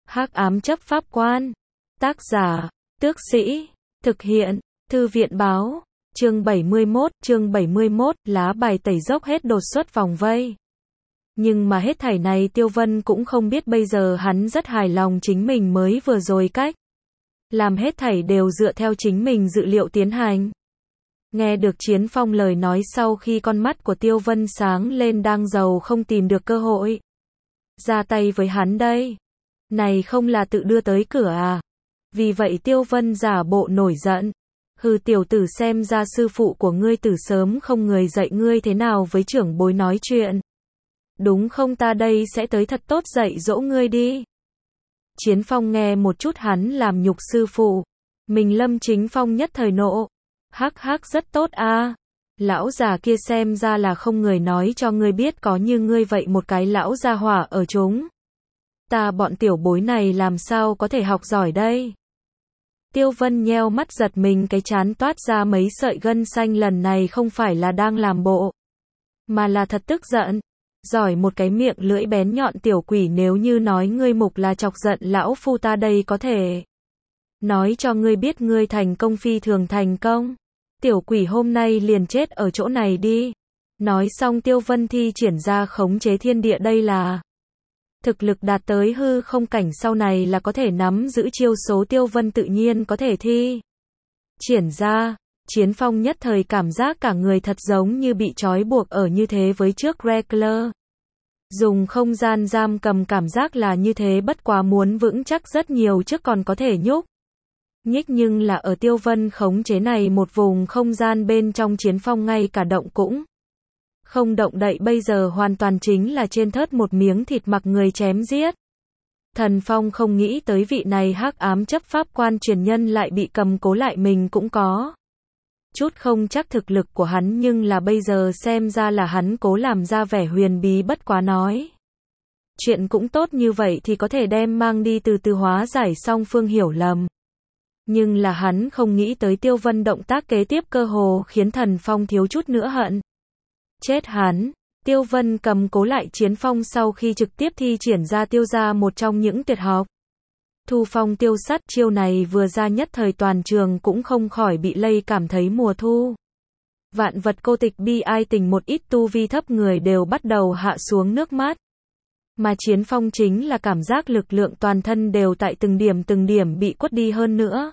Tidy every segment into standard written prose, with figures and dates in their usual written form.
Hắc ám chấp pháp quan. Tác giả, Tước Sĩ. Thực hiện, Thư viện báo. Chương 71, lá bài tẩy dốc hết đột xuất vòng vây. Nhưng mà hết thảy này Tiêu Vân cũng không biết, bây giờ hắn rất hài lòng chính mình mới vừa rồi cách làm hết thảy đều dựa theo chính mình dự liệu tiến hành. Nghe được Chiến Phong lời nói sau khi con mắt của Tiêu Vân sáng lên, đang giàu không tìm được cơ hội ra tay với hắn đây. Này không là tự đưa tới cửa à? Vì vậy Tiêu Vân giả bộ nổi giận. Hừ, tiểu tử, xem ra sư phụ của ngươi từ sớm không người dạy ngươi thế nào với trưởng bối nói chuyện. Đúng không, ta đây sẽ tới thật tốt dạy dỗ ngươi đi. Chiến Phong nghe một chút hắn làm nhục sư phụ mình, Lâm Chính Phong nhất thời nộ. Hắc hắc, rất tốt a. Lão già kia xem ra là không người nói cho ngươi biết, có như ngươi vậy một cái lão gia hỏa ở chúng ta bọn tiểu bối này làm sao có thể học giỏi đây. Tiêu Vân nheo mắt giật mình, cái trán toát ra mấy sợi gân xanh, lần này không phải là đang làm bộ mà là thật tức giận. Giỏi một cái miệng lưỡi bén nhọn, tiểu quỷ, nếu như nói ngươi mục là chọc giận lão phu ta đây có thể nói cho ngươi biết, ngươi thành công phi thường thành công. Tiểu quỷ, hôm nay liền chết ở chỗ này đi. Nói xong Tiêu Vân thi triển ra khống chế thiên địa, đây là thực lực đạt tới hư không cảnh, sau này là có thể nắm giữ chiêu số Tiêu Vân tự nhiên có thể thi triển ra. Chiến Phong nhất thời cảm giác cả người thật giống như bị trói buộc ở như thế, với trước Regular dùng không gian giam cầm cảm giác là như thế, bất quá muốn vững chắc rất nhiều trước còn có thể nhúc nhích, nhưng là ở Tiêu Vân khống chế này một vùng không gian bên trong, Chiến Phong ngay cả động cũng không động đậy, bây giờ hoàn toàn chính là trên thớt một miếng thịt mặc người chém giết. Thần Phong không nghĩ tới vị này hắc ám chấp pháp quan truyền nhân lại bị cầm cố lại, mình cũng có chút không chắc thực lực của hắn, nhưng là bây giờ xem ra là hắn cố làm ra vẻ huyền bí, bất quá nói chuyện cũng tốt, như vậy thì có thể đem mang đi từ từ hóa giải song phương hiểu lầm. Nhưng là hắn không nghĩ tới Tiêu Vân động tác kế tiếp cơ hồ khiến Thần Phong thiếu chút nữa hận chết hắn. Tiêu Vân cầm cố lại Chiến Phong sau khi trực tiếp thi triển ra tiêu ra một trong những tuyệt học Thu Phong Tiêu Sắt, chiêu này vừa ra nhất thời toàn trường cũng không khỏi bị lây cảm thấy mùa thu vạn vật cô tịch, bi ai tình, một ít tu vi thấp người đều bắt đầu hạ xuống nước mắt. Mà Chiến Phong chính là cảm giác lực lượng toàn thân đều tại từng điểm bị quất đi, hơn nữa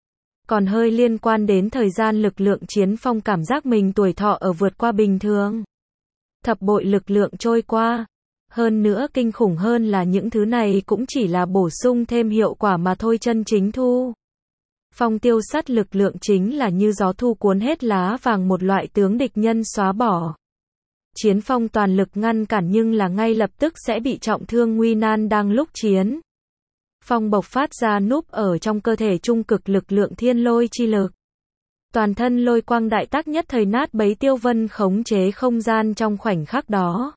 còn hơi liên quan đến thời gian lực lượng. Chiến Phong cảm giác mình tuổi thọ ở vượt qua bình thường thập bội lực lượng trôi qua. Hơn nữa kinh khủng hơn là những thứ này cũng chỉ là bổ sung thêm hiệu quả mà thôi, chân chính Thu Phong Tiêu Sắt lực lượng chính là như gió thu cuốn hết lá vàng, một loại tướng địch nhân xóa bỏ. Chiến Phong toàn lực ngăn cản nhưng là ngay lập tức sẽ bị trọng thương nguy nan. Đang lúc Chiến Phong bộc phát ra núp ở trong cơ thể trung cực lực lượng thiên lôi chi lực, toàn thân lôi quang đại tác, nhất thời nát bấy Tiêu Vân khống chế không gian trong khoảnh khắc đó.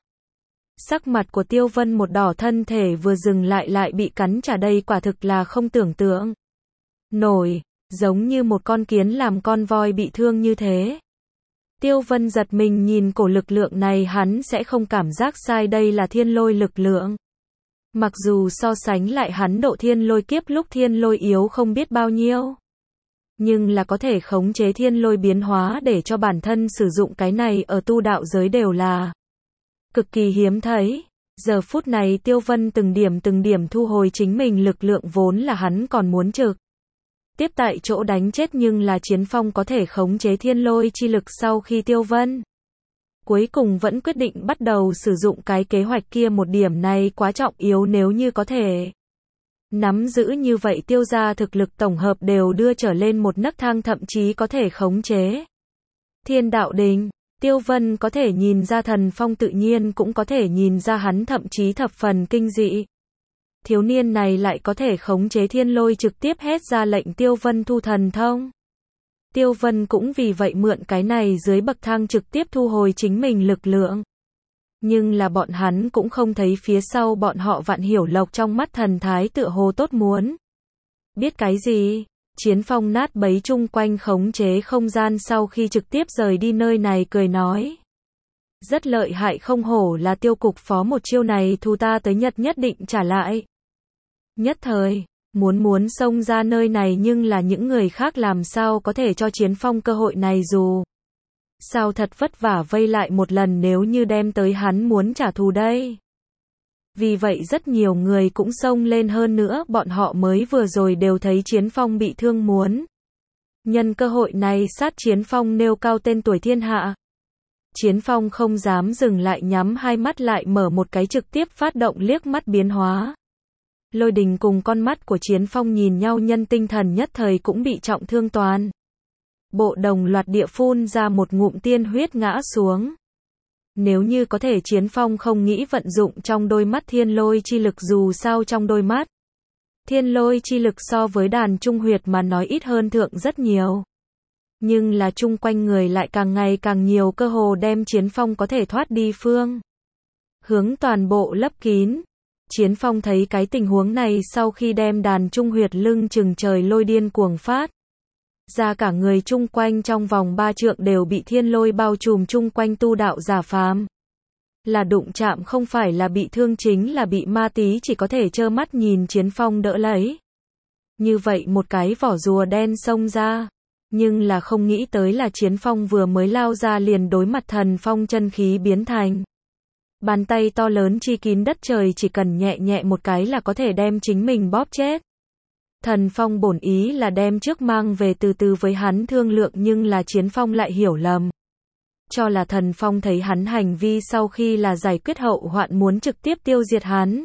Sắc mặt của Tiêu Vân một đỏ, thân thể vừa dừng lại bị cắn trả, đây quả thực là không tưởng tượng nổi, giống như một con kiến làm con voi bị thương như thế. Tiêu Vân giật mình nhìn cổ lực lượng này, hắn sẽ không cảm giác sai, đây là thiên lôi lực lượng. Mặc dù so sánh lại hắn độ thiên lôi kiếp lúc thiên lôi yếu không biết bao nhiêu, nhưng là có thể khống chế thiên lôi biến hóa để cho bản thân sử dụng cái này ở tu đạo giới đều là cực kỳ hiếm thấy. Giờ phút này Tiêu Vân từng điểm thu hồi chính mình lực lượng, vốn là hắn còn muốn trực tiếp tại chỗ đánh chết, nhưng là Chiến Phong có thể khống chế thiên lôi chi lực, sau khi Tiêu Vân cuối cùng vẫn quyết định bắt đầu sử dụng cái kế hoạch kia. Một điểm này quá trọng yếu, nếu như có thể nắm giữ như vậy, Tiêu gia thực lực tổng hợp đều đưa trở lên một nấc thang, thậm chí có thể khống chế Thiên Đạo Đình. Tiêu Vân có thể nhìn ra Thần Phong tự nhiên cũng có thể nhìn ra, hắn thậm chí thập phần kinh dị. Thiếu niên này lại có thể khống chế thiên lôi, trực tiếp hét ra lệnh Tiêu Vân thu thần thông. Tiêu Vân cũng vì vậy mượn cái này dưới bậc thang trực tiếp thu hồi chính mình lực lượng. Nhưng là bọn hắn cũng không thấy phía sau bọn họ Vạn Hiểu Lộc trong mắt thần thái tựa hồ tốt muốn biết cái gì. Chiến Phong nát bấy chung quanh khống chế không gian sau khi trực tiếp rời đi nơi này, cười nói: rất lợi hại, không hổ là Tiêu cục phó, một chiêu này thu ta tới Nhật nhất định trả lại. Nhất thời, muốn xông ra nơi này nhưng là những người khác làm sao có thể cho Chiến Phong cơ hội này dù sao thật vất vả vây lại một lần nếu như đem tới hắn muốn trả thù đây. Vì vậy rất nhiều người cũng xông lên hơn nữa bọn họ mới vừa rồi đều thấy Chiến Phong bị thương muốn nhân cơ hội này sát Chiến Phong nêu cao tên tuổi thiên hạ. Chiến Phong không dám dừng lại nhắm hai mắt lại mở một cái trực tiếp phát động liếc mắt biến hóa. Lôi Đình cùng con mắt của Chiến Phong nhìn nhau nhân tinh thần nhất thời cũng bị trọng thương toàn. Bộ đồng loạt địa phun ra một ngụm tiên huyết ngã xuống. Nếu như có thể Chiến Phong không nghĩ vận dụng trong đôi mắt thiên lôi chi lực dù sao trong đôi mắt. Thiên lôi chi lực so với đàn trung huyệt mà nói ít hơn thượng rất nhiều. Nhưng là chung quanh người lại càng ngày càng nhiều cơ hồ đem Chiến Phong có thể thoát đi phương. Hướng toàn bộ lấp kín. Chiến Phong thấy cái tình huống này sau khi đem đàn trung huyệt lưng chừng trời lôi điên cuồng phát. Ra cả người chung quanh trong vòng 3 trượng đều bị thiên lôi bao trùm chung quanh tu đạo giả phàm. Là đụng chạm không phải là bị thương chính là bị ma tí chỉ có thể trơ mắt nhìn Chiến Phong đỡ lấy. Như vậy một cái vỏ rùa đen xông ra. Nhưng là không nghĩ tới là Chiến Phong vừa mới lao ra liền đối mặt thần phong chân khí biến thành. Bàn tay to lớn chi kín đất trời chỉ cần nhẹ nhẹ một cái là có thể đem chính mình bóp chết. Thần Phong bổn ý là đem trước mang về từ từ với hắn thương lượng nhưng là Chiến Phong lại hiểu lầm. Cho là Thần Phong thấy hắn hành vi sau khi là giải quyết hậu hoạn muốn trực tiếp tiêu diệt hắn.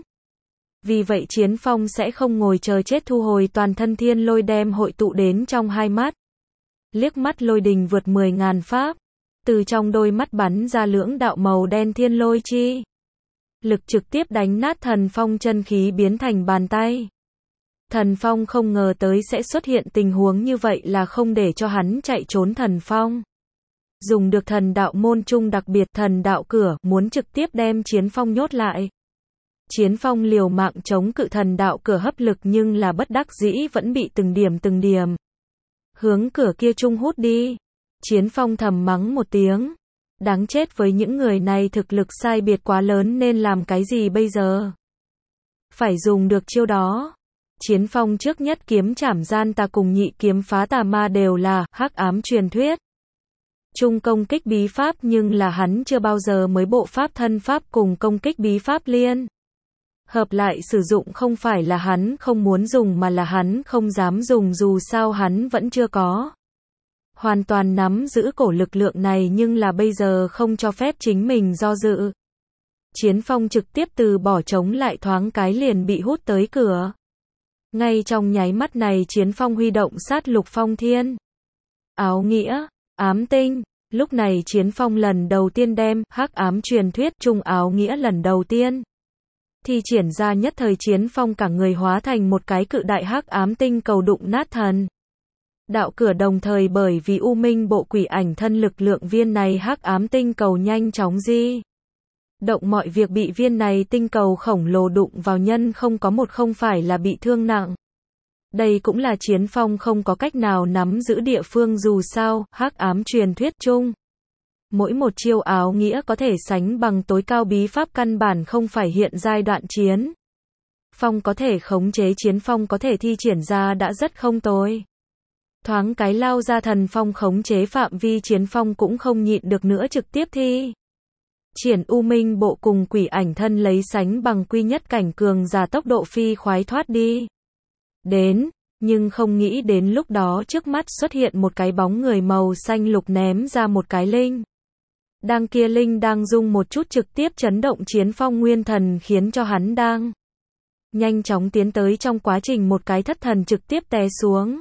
Vì vậy Chiến Phong sẽ không ngồi chờ chết thu hồi toàn thân thiên lôi đem hội tụ đến trong hai mắt. Liếc mắt lôi đình vượt 10.000 pháp. Từ trong đôi mắt bắn ra lưỡng đạo màu đen thiên lôi chi. Lực trực tiếp đánh nát Thần Phong chân khí biến thành bàn tay. Thần Phong không ngờ tới sẽ xuất hiện tình huống như vậy là không để cho hắn chạy trốn Thần Phong. Dùng được thần đạo môn trung đặc biệt thần đạo cửa muốn trực tiếp đem Chiến Phong nhốt lại. Chiến Phong liều mạng chống cự thần đạo cửa hấp lực nhưng là bất đắc dĩ vẫn bị từng điểm hướng cửa kia trung hút đi. Chiến Phong thầm mắng một tiếng. Đáng chết với những người này thực lực sai biệt quá lớn nên làm cái gì bây giờ? Phải dùng được chiêu đó. Chiến Phong trước nhất kiếm trảm gian tà cùng nhị kiếm phá tà ma đều là hắc ám truyền thuyết. Trung công kích bí pháp nhưng là hắn chưa bao giờ mới bộ pháp thân pháp cùng công kích bí pháp liên. Hợp lại sử dụng không phải là hắn không muốn dùng mà là hắn không dám dùng dù sao hắn vẫn chưa có. Hoàn toàn nắm giữ cổ lực lượng này nhưng là bây giờ không cho phép chính mình do dự. Chiến Phong trực tiếp từ bỏ chống lại thoáng cái liền bị hút tới cửa. Ngay trong nháy mắt này Chiến Phong huy động sát lục phong thiên. Áo nghĩa, ám tinh. Lúc này Chiến Phong lần đầu tiên đem hắc ám truyền thuyết trung áo nghĩa lần đầu tiên thi triển ra nhất thời Chiến Phong cả người hóa thành một cái cự đại hắc ám tinh cầu đụng nát thần đạo cửa đồng thời bởi vì U Minh bộ quỷ ảnh thân lực lượng viên này hắc ám tinh cầu nhanh chóng di động mọi việc bị viên này tinh cầu khổng lồ đụng vào nhân không phải là bị thương nặng. Đây cũng là Chiến Phong không có cách nào nắm giữ địa phương dù sao, hắc ám truyền thuyết chung. Mỗi một chiêu áo nghĩa có thể sánh bằng tối cao bí pháp căn bản không phải hiện giai đoạn Chiến Phong có thể khống chế Chiến Phong có thể thi triển ra đã rất không tồi. Thoáng cái lao ra thần phong khống chế phạm vi Chiến Phong cũng không nhịn được nữa trực tiếp thi. Triển U Minh bộ cùng quỷ ảnh thân lấy sánh bằng quy nhất cảnh cường giả tốc độ phi khoái thoát đi. Đến, nhưng không nghĩ đến lúc đó trước mắt xuất hiện một cái bóng người màu xanh lục ném ra một cái linh. Đang kia linh đang rung một chút trực tiếp chấn động Chiến Phong nguyên thần khiến cho hắn đang nhanh chóng tiến tới trong quá trình một cái thất thần trực tiếp té xuống.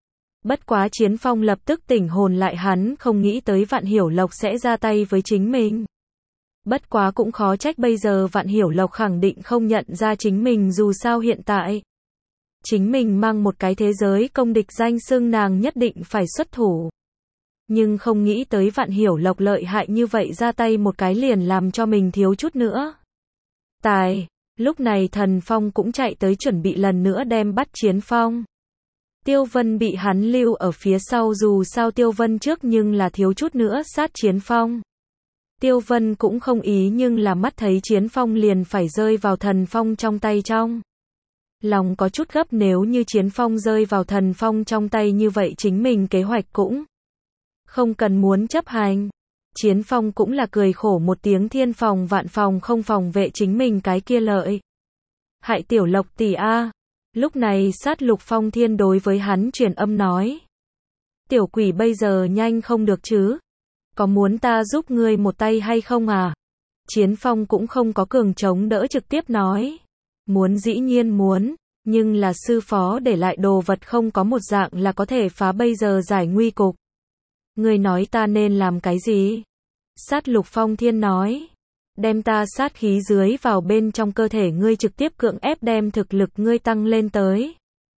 Bất quá Chiến Phong lập tức tỉnh hồn lại hắn không nghĩ tới Vạn Hiểu Lộc sẽ ra tay với chính mình. Bất quá cũng khó trách bây giờ Vạn Hiểu Lộc khẳng định không nhận ra chính mình dù sao hiện tại. Chính mình mang một cái thế giới công địch danh xưng nàng nhất định phải xuất thủ. Nhưng không nghĩ tới Vạn Hiểu Lộc lợi hại như vậy ra tay một cái liền làm cho mình thiếu chút nữa. Tài, lúc này Thần Phong cũng chạy tới chuẩn bị lần nữa đem bắt Chiến Phong. Tiêu Vân bị hắn lưu ở phía sau dù sao Tiêu Vân trước nhưng là thiếu chút nữa sát Chiến Phong. Tiêu Vân cũng không ý nhưng là mắt thấy Chiến Phong liền phải rơi vào Thần Phong trong tay trong. Lòng có chút gấp, nếu như Chiến Phong rơi vào Thần Phong trong tay như vậy chính mình kế hoạch cũng không cần muốn chấp hành. Chiến Phong cũng là cười khổ một tiếng, thiên phòng vạn phòng không phòng vệ chính mình cái kia lợi hại tiểu Lộc tỷ a. Lúc này Sát Lục Phong Thiên đối với hắn truyền âm nói. Tiểu quỷ bây giờ nhanh không được chứ? Có muốn ta giúp ngươi một tay hay không à? Chiến Phong cũng không có cường chống đỡ, trực tiếp nói. Muốn, dĩ nhiên muốn, nhưng là sư phó để lại đồ vật không có một dạng là có thể phá bây giờ giải nguy cục. Ngươi nói ta nên làm cái gì? Sát Lục Phong Thiên nói. Đem ta sát khí dưới vào bên trong cơ thể ngươi, trực tiếp cưỡng ép đem thực lực ngươi tăng lên tới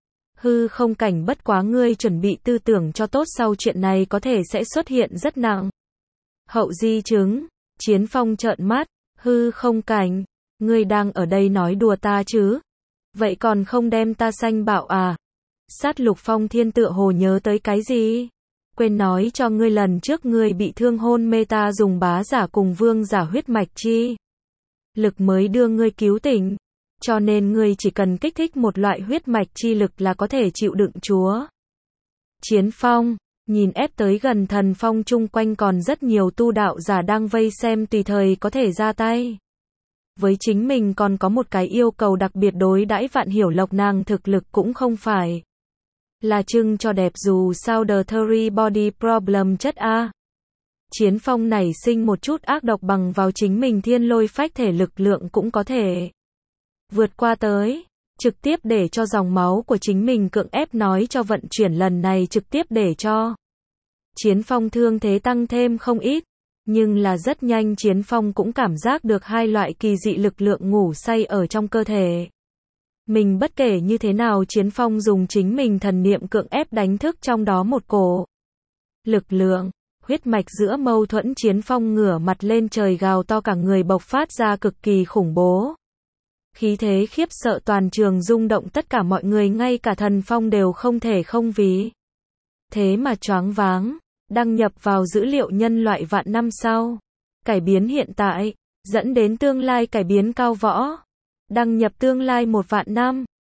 hư không cảnh, bất quá ngươi chuẩn bị tư tưởng cho tốt, sau chuyện này có thể sẽ xuất hiện rất nặng hậu di chứng. Chiến Phong trợn mắt, hư không cảnh, ngươi đang ở đây nói đùa ta chứ? Vậy còn không đem ta sanh bạo à? Sát Lục Phong Thiên tựa hồ nhớ tới cái gì? Quên nói cho ngươi, lần trước ngươi bị thương hôn mê, ta dùng bá giả cùng vương giả huyết mạch chi lực mới đưa ngươi cứu tỉnh. Cho nên ngươi chỉ cần kích thích một loại huyết mạch chi lực là có thể chịu đựng chúa. Chiến Phong nhìn ép tới gần Thần Phong, chung quanh còn rất nhiều tu đạo giả đang vây xem, tùy thời có thể ra tay. Với chính mình còn có một cái yêu cầu đặc biệt đối đãi Vạn Hiểu Lộc, nàng thực lực cũng không phải là trưng cho đẹp, dù sao the three body problem chất A. Chiến Phong nảy sinh một chút ác độc, bằng vào chính mình thiên lôi phách thể lực lượng cũng có thể vượt qua tới, trực tiếp để cho dòng máu của chính mình cưỡng ép nói cho vận chuyển, lần này trực tiếp để cho Chiến Phong thương thế tăng thêm không ít. Nhưng là rất nhanh Chiến Phong cũng cảm giác được hai loại kỳ dị lực lượng ngủ say ở trong cơ thể mình. Bất kể như thế nào, Chiến Phong dùng chính mình thần niệm cưỡng ép đánh thức trong đó một cổ lực lượng huyết mạch giữa mâu thuẫn. Chiến Phong ngửa mặt lên trời gào to, cả người bộc phát ra cực kỳ khủng bố khí thế, khiếp sợ toàn trường, rung động tất cả mọi người, ngay cả Thần Phong đều không thể không vì thế mà choáng váng. Đăng nhập vào dữ liệu nhân loại vạn năm sau, cải biến hiện tại, dẫn đến tương lai cải biến cao võ. Đăng nhập tương lai 1 vạn năm.